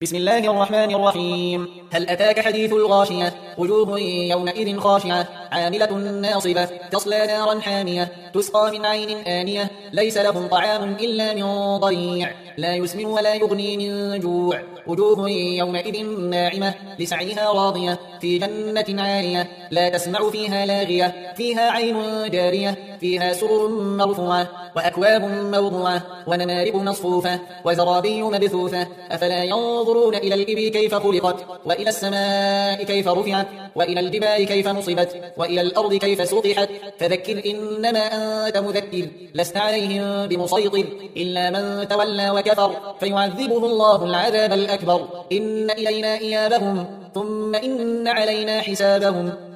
بسم الله الرحمن الرحيم. هل أتاك حديث الغاشية؟ وجوه يومئذ خاشعة عاملة ناصبة تصلى نارا حامية تسقى من عين آنية ليس لهم طعام إلا من ضريع لا يسمن ولا يغني من جوع. وجوه يومئذ ناعمة لسعيها راضية في جنة عالية لا تسمع فيها لاغية فيها عين جارية فيها سرر مرفوعة وأكواب موضوعة ونمارق مصفوفة وزرابي مبثوثة. أفلا ينظرون إلى الإبل كيف خلقت وإلى السماء كيف رفعت وإلى الجبال كيف نصبت وإلى الأرض كيف سطحت. فذكر إنما أنت مذكر لست عليهم بمسيطر إلا من تولى وكفر فيعذبه الله العذاب الأكبر. إن إلينا إيابهم ثم إن علينا حسابهم.